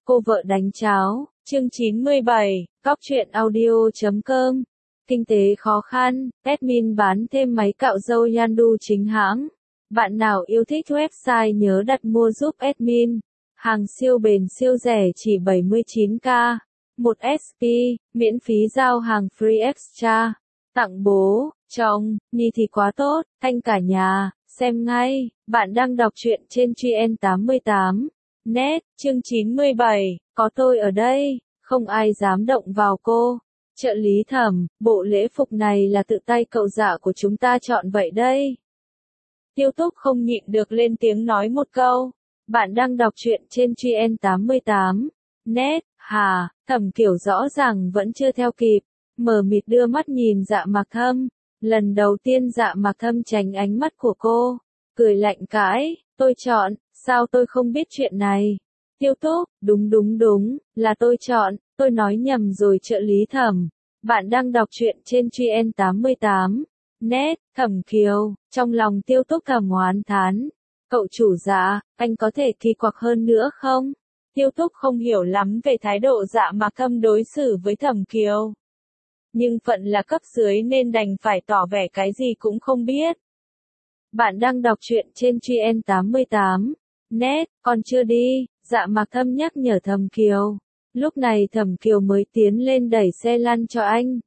Cô vợ đánh cháo, chương 97, Cóc truyện audio.com. Kinh tế khó khăn, admin bán thêm máy cạo râu Yandu chính hãng. Bạn nào yêu thích website nhớ đặt mua giúp admin. Hàng siêu bền siêu rẻ chỉ 79k. 1 SP, miễn phí giao hàng free extra. Tặng bố, chồng, Nhi thì quá tốt, thanh cả nhà, xem ngay. Bạn đang đọc truyện trên GN88. Net, chương 97, có tôi ở đây, không ai dám động vào cô. Trợ lý Thẩm, bộ lễ phục này là tự tay cậu dạ của chúng ta chọn vậy đây. Tiêu Túc không nhịn được lên tiếng nói một câu. Bạn đang đọc truyện trên GN88. Net, hà, Thẩm Kiểu rõ ràng vẫn chưa theo kịp. Mờ mịt đưa mắt nhìn Dạ Mạc Thâm. Lần đầu tiên Dạ Mạc Thâm tránh ánh mắt của cô. Cười lạnh cãi, tôi chọn, sao tôi không biết chuyện này. Tiêu Túc, đúng, là tôi chọn, tôi nói nhầm rồi trợ lý Thẩm. Bạn đang đọc truyện trên GN88. Net, Thẩm Kiều, trong lòng Tiêu Túc thầm oán thán. Cậu chủ Dạ, anh có thể kỳ quặc hơn nữa không? Tiêu Túc không hiểu lắm về thái độ Dạ Mạc Thâm đối xử với Thẩm Kiều. Nhưng phận là cấp dưới nên đành phải tỏ vẻ cái gì cũng không biết. Bạn đang đọc truyện trên GN88. Net, còn chưa đi, Dạ Mạc Thâm nhắc nhở Thẩm Kiều. Lúc này Thẩm Kiều mới tiến lên đẩy xe lăn cho anh.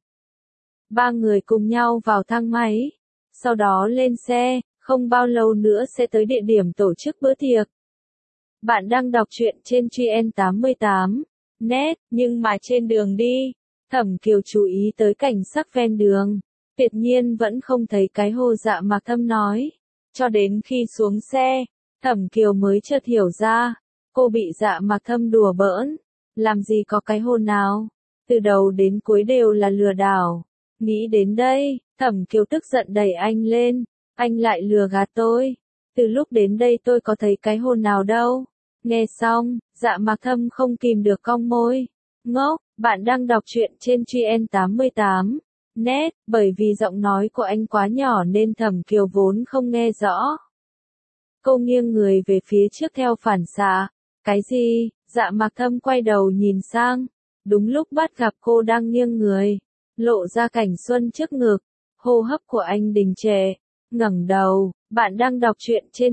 Ba người cùng nhau vào thang máy. Sau đó lên xe, không bao lâu nữa sẽ tới địa điểm tổ chức bữa tiệc. Bạn đang đọc truyện trên GN88. Net, nhưng mà trên đường đi, Thẩm Kiều chú ý tới cảnh sắc ven đường. Tuyệt nhiên vẫn không thấy cái hồ Dạ Mạc Thâm nói. Cho đến khi xuống xe, Thẩm Kiều mới chợt hiểu ra. Cô bị Dạ Mạc Thâm đùa bỡn. Làm gì có cái hồ nào. Từ đầu đến cuối đều là lừa đảo. Nghĩ đến đây, Thẩm Kiều tức giận đẩy anh lên. Anh lại lừa gạt tôi. Từ lúc đến đây tôi có thấy cái hồ nào đâu. Nghe xong, Dạ Mạc Thâm không kìm được cong môi. Ngốc, bạn đang đọc truyện trên GN88. Net, bởi vì giọng nói của anh quá nhỏ nên Thẩm Kiều vốn không nghe rõ. Cô nghiêng người về phía trước theo phản xạ. Cái gì? Dạ Mạc Thâm quay đầu nhìn sang. Đúng lúc bắt gặp cô đang nghiêng người, lộ ra cảnh xuân trước ngực. Hô hấp của anh đình trệ. Ngẩng đầu, bạn đang đọc truyện trên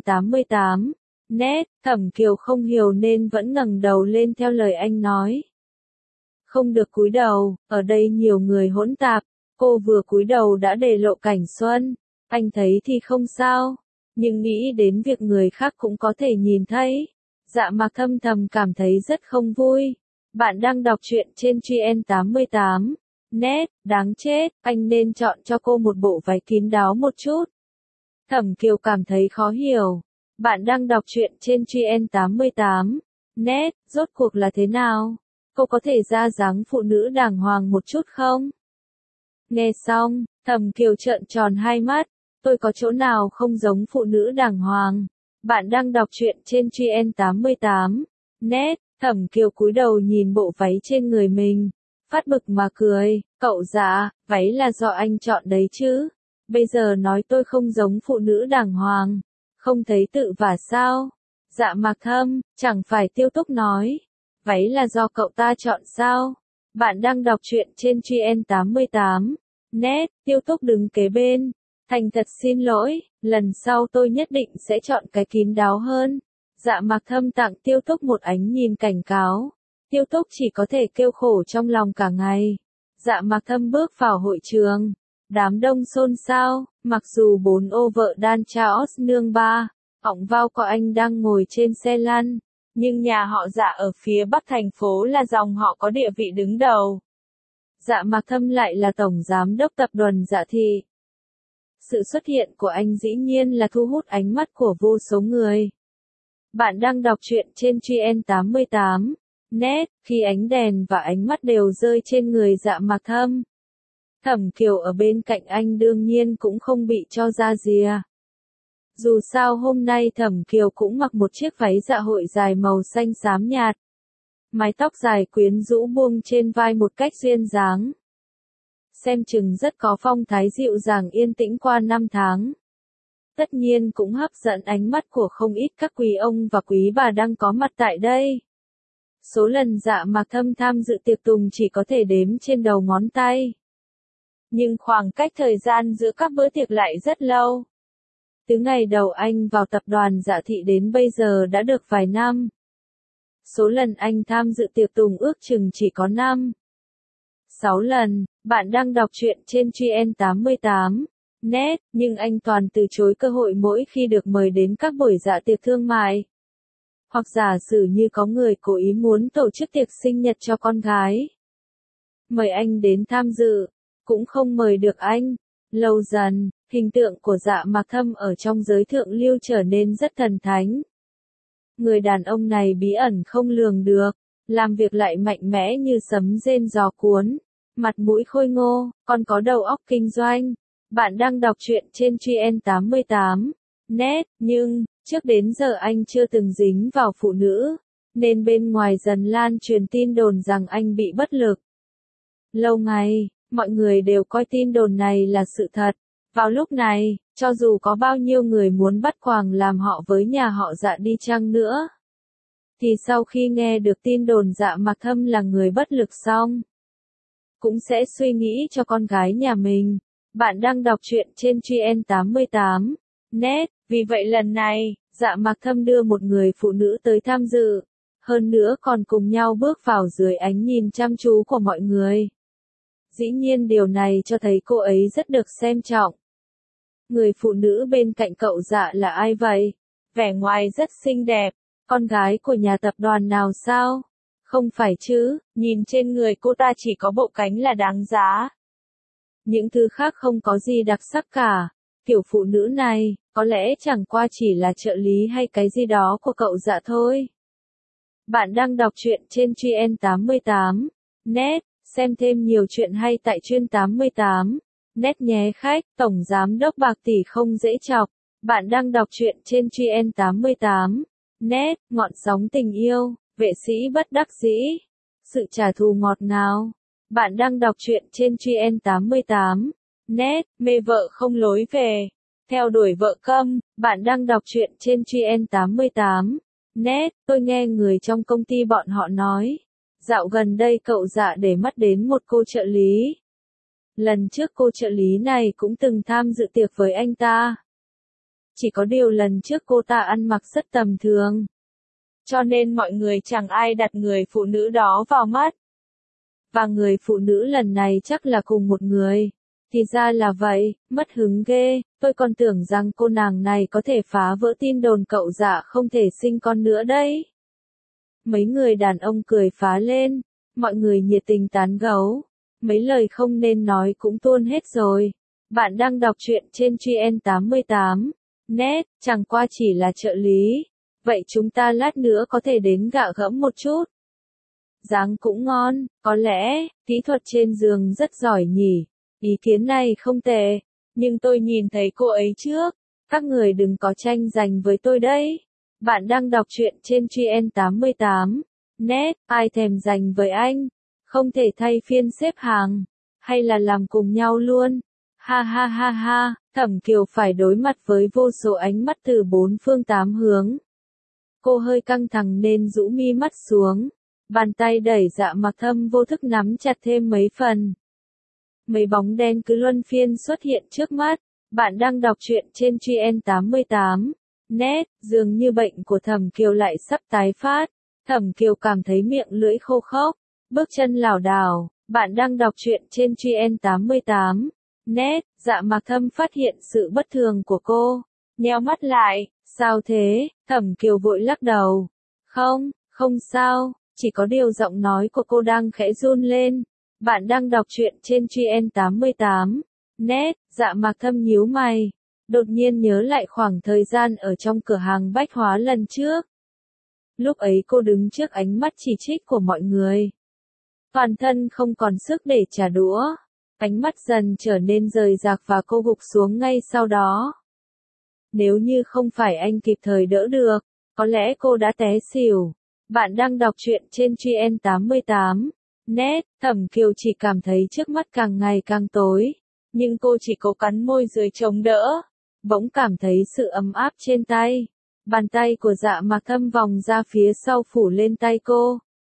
GN88. Net, Thẩm Kiều không hiểu nên vẫn ngẩng đầu lên theo lời anh nói. Không được cúi đầu, ở đây nhiều người hỗn tạp. Cô vừa cúi đầu đã để lộ cảnh xuân. Anh thấy thì không sao, nhưng nghĩ đến việc người khác cũng có thể nhìn thấy. Dạ Mạc Thâm thầm cảm thấy rất không vui. Bạn đang đọc truyện trên GN88. Net, đáng chết, anh nên chọn cho cô một bộ váy kín đáo một chút. Thẩm Kiều cảm thấy khó hiểu. Bạn đang đọc truyện trên GN88. Net, rốt cuộc là thế nào? Cô có thể ra dáng phụ nữ đàng hoàng một chút không? Nghe xong, Thẩm Kiều trợn tròn hai mắt. Tôi có chỗ nào không giống phụ nữ đàng hoàng? Bạn đang đọc truyện trên GN88. Net, Thẩm Kiều cúi đầu nhìn bộ váy trên người mình. Phát bực mà cười, cậu dạ, váy là do anh chọn đấy chứ. Bây giờ nói tôi không giống phụ nữ đàng hoàng. Không thấy tự vả sao? Dạ Mạc Thâm, chẳng phải Tiêu Túc nói. Váy là do cậu ta chọn sao? Bạn đang đọc truyện trên GN88. Net, Tiêu Túc đứng kế bên. Thành thật xin lỗi, lần sau tôi nhất định sẽ chọn cái kín đáo hơn. Dạ Mạc Thâm tặng Tiêu Túc một ánh nhìn cảnh cáo. Tiêu Túc chỉ có thể kêu khổ trong lòng cả ngày. Dạ Mạc Thâm bước vào hội trường. Đám đông xôn xao, mặc dù 4 ô vợ đan Chaos nương ba, ỏng vào có anh đang ngồi trên xe lăn. Nhưng nhà họ Dạ ở phía bắc thành phố là dòng họ có địa vị đứng đầu. Dạ Mạc Thâm lại là tổng giám đốc tập đoàn Dạ Thị. Sự xuất hiện của anh dĩ nhiên là thu hút ánh mắt của vô số người. Bạn đang đọc truyện trên GN88. Net, khi ánh đèn và ánh mắt đều rơi trên người Dạ Mạc Thâm. Thẩm Kiều ở bên cạnh anh đương nhiên cũng không bị cho ra rìa. Dù sao hôm nay Thẩm Kiều cũng mặc một chiếc váy dạ hội dài màu xanh xám nhạt. Mái tóc dài quyến rũ buông trên vai một cách duyên dáng. Xem chừng rất có phong thái dịu dàng yên tĩnh qua năm tháng. Tất nhiên cũng hấp dẫn ánh mắt của không ít các quý ông và quý bà đang có mặt tại đây. Số lần Dạ Mạc Thâm tham dự tiệc tùng chỉ có thể đếm trên đầu ngón tay. Nhưng khoảng cách thời gian giữa các bữa tiệc lại rất lâu. Từ ngày đầu anh vào tập đoàn Dạ Thị đến bây giờ đã được vài năm. Số lần anh tham dự tiệc tùng ước chừng chỉ có 6 lần. Bạn đang đọc truyện trên GN88 net, nhưng anh toàn từ chối cơ hội mỗi khi được mời đến các buổi dạ tiệc thương mại. Hoặc giả sử như có người cố ý muốn tổ chức tiệc sinh nhật cho con gái. Mời anh đến tham dự, cũng không mời được anh. Lâu dần, hình tượng của Dạ Mạc Thâm ở trong giới thượng lưu trở nên rất thần thánh. Người đàn ông này bí ẩn không lường được, làm việc lại mạnh mẽ như sấm rền gió cuốn, mặt mũi khôi ngô, còn có đầu óc kinh doanh. Bạn đang đọc truyện trên GN88 net, nhưng trước đến giờ anh chưa từng dính vào phụ nữ, nên bên ngoài dần lan truyền tin đồn rằng anh bị bất lực. Lâu ngày, mọi người đều coi tin đồn này là sự thật. Vào lúc này, cho dù có bao nhiêu người muốn bắt quàng làm họ với nhà họ Dạ đi chăng nữa, thì sau khi nghe được tin đồn Dạ Mạc Thâm là người bất lực xong, cũng sẽ suy nghĩ cho con gái nhà mình. Bạn đang đọc truyện trên GN88 net, vì vậy lần này, Dạ Mạc Thâm đưa một người phụ nữ tới tham dự, hơn nữa còn cùng nhau bước vào dưới ánh nhìn chăm chú của mọi người. Dĩ nhiên điều này cho thấy cô ấy rất được xem trọng. Người phụ nữ bên cạnh cậu Dạ là ai vậy? Vẻ ngoài rất xinh đẹp, con gái của nhà tập đoàn nào sao? Không phải chứ, nhìn trên người cô ta chỉ có bộ cánh là đáng giá. Những thứ khác không có gì đặc sắc cả. Kiểu phụ nữ này, có lẽ chẳng qua chỉ là trợ lý hay cái gì đó của cậu Dạ thôi. Bạn đang đọc truyện trên GN88 net, xem thêm nhiều chuyện hay tại chuyên 88 net nhé khách. Tổng giám đốc bạc tỷ không dễ chọc. Bạn đang đọc truyện trên GN88 net, ngọn sóng tình yêu, vệ sĩ bất đắc dĩ, sự trả thù ngọt ngào. Bạn đang đọc truyện trên GN88 net, mê vợ không lối về, theo đuổi vợ câm. Bạn đang đọc truyện trên GN88 net, tôi nghe người trong công ty bọn họ nói, dạo gần đây cậu Dạ để mắt đến một cô trợ lý. Lần trước cô trợ lý này cũng từng tham dự tiệc với anh ta. Chỉ có điều lần trước cô ta ăn mặc rất tầm thường, cho nên mọi người chẳng ai đặt người phụ nữ đó vào mắt. Và người phụ nữ lần này chắc là cùng một người. Thì ra là vậy, mất hứng ghê, tôi còn tưởng rằng cô nàng này có thể phá vỡ tin đồn cậu Dạ không thể sinh con nữa đấy. Mấy người đàn ông cười phá lên, mọi người nhiệt tình tán gẫu, mấy lời không nên nói cũng tuôn hết rồi. Bạn đang đọc truyện trên GN88 net, chẳng qua chỉ là trợ lý. Vậy chúng ta lát nữa có thể đến gạ gẫm một chút. Dáng cũng ngon, có lẽ, kỹ thuật trên giường rất giỏi nhỉ. Ý kiến này không tệ, nhưng tôi nhìn thấy cô ấy trước. Các người đừng có tranh giành với tôi đấy. Bạn đang đọc truyện trên GN88 net, ai thèm giành với anh? Không thể thay phiên xếp hàng, hay là làm cùng nhau luôn? Ha ha ha ha, Thẩm Kiều phải đối mặt với vô số ánh mắt từ bốn phương tám hướng. Cô hơi căng thẳng nên rũ mi mắt xuống. Bàn tay đẩy Dạ Mạc Thâm vô thức nắm chặt thêm mấy phần. Mấy bóng đen cứ luân phiên xuất hiện trước mắt. Bạn đang đọc truyện trên GN88 net, dường như bệnh của Thẩm Kiều lại sắp tái phát. Thẩm Kiều cảm thấy miệng lưỡi khô khốc, bước chân lảo đảo. Bạn đang đọc truyện trên GN88 net, Dạ Mạc Thâm phát hiện sự bất thường của cô, nheo mắt lại. Sao thế? Thẩm Kiều vội lắc đầu. Không sao, chỉ có điều giọng nói của cô đang khẽ run lên. Bạn đang đọc truyện trên GN88 net, Dạ Mạc Thâm nhíu mày, đột nhiên nhớ lại khoảng thời gian ở trong cửa hàng bách hóa lần trước. Lúc ấy cô đứng trước ánh mắt chỉ trích của mọi người. Toàn thân không còn sức để trả đũa. Ánh mắt dần trở nên rời rạc và cô gục xuống ngay sau đó. Nếu như không phải anh kịp thời đỡ được, có lẽ cô đã té xỉu. Bạn đang đọc truyện trên GN88 net, Thẩm Kiều chỉ cảm thấy trước mắt càng ngày càng tối, nhưng cô chỉ cố cắn môi dưới chống đỡ. Bỗng cảm thấy sự ấm áp trên tay. Bàn tay của Dạ Mạc Thâm vòng ra phía sau phủ lên tay cô.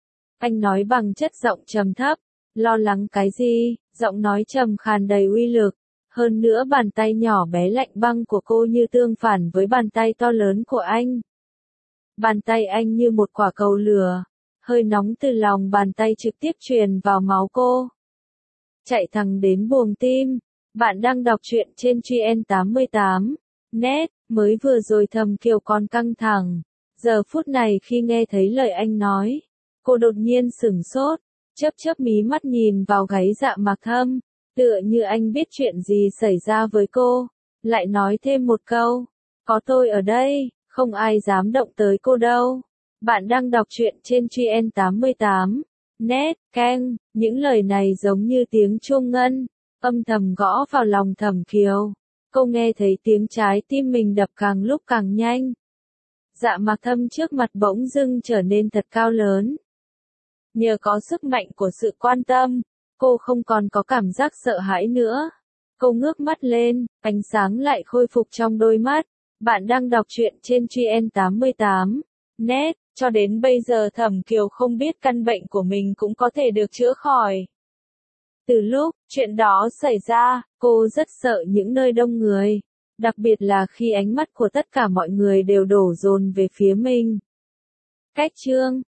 Anh nói bằng chất giọng trầm thấp. Lo lắng cái gì? Giọng nói trầm khàn đầy uy lực. Hơn nữa bàn tay nhỏ bé lạnh băng của cô như tương phản với bàn tay to lớn của anh. Bàn tay anh như một quả cầu lửa. Hơi nóng từ lòng bàn tay trực tiếp truyền vào máu cô. Chạy thẳng đến buồng tim. Bạn đang đọc truyện trên Truyện88. Net, mới vừa rồi Thẩm Kiều còn căng thẳng. Giờ phút này khi nghe thấy lời anh nói, cô đột nhiên sửng sốt, chớp chớp mí mắt nhìn vào gáy Dạ Mạc Thâm, tựa như anh biết chuyện gì xảy ra với cô, lại nói thêm một câu, có tôi ở đây, không ai dám động tới cô đâu. Bạn đang đọc truyện trên Truyện88. Net, keng, những lời này giống như tiếng chuông ngân, âm thầm gõ vào lòng Thẩm Kiều. Cô nghe thấy tiếng trái tim mình đập càng lúc càng nhanh. Dạ Mạc Thâm trước mặt bỗng dưng trở nên thật cao lớn. Nhờ có sức mạnh của sự quan tâm, cô không còn có cảm giác sợ hãi nữa. Cô ngước mắt lên, ánh sáng lại khôi phục trong đôi mắt. Bạn đang đọc truyện trên Truyện88. Net, cho đến bây giờ Thẩm Kiều không biết căn bệnh của mình cũng có thể được chữa khỏi. Từ lúc chuyện đó xảy ra, cô rất sợ những nơi đông người, đặc biệt là khi ánh mắt của tất cả mọi người đều đổ dồn về phía mình. Cách chương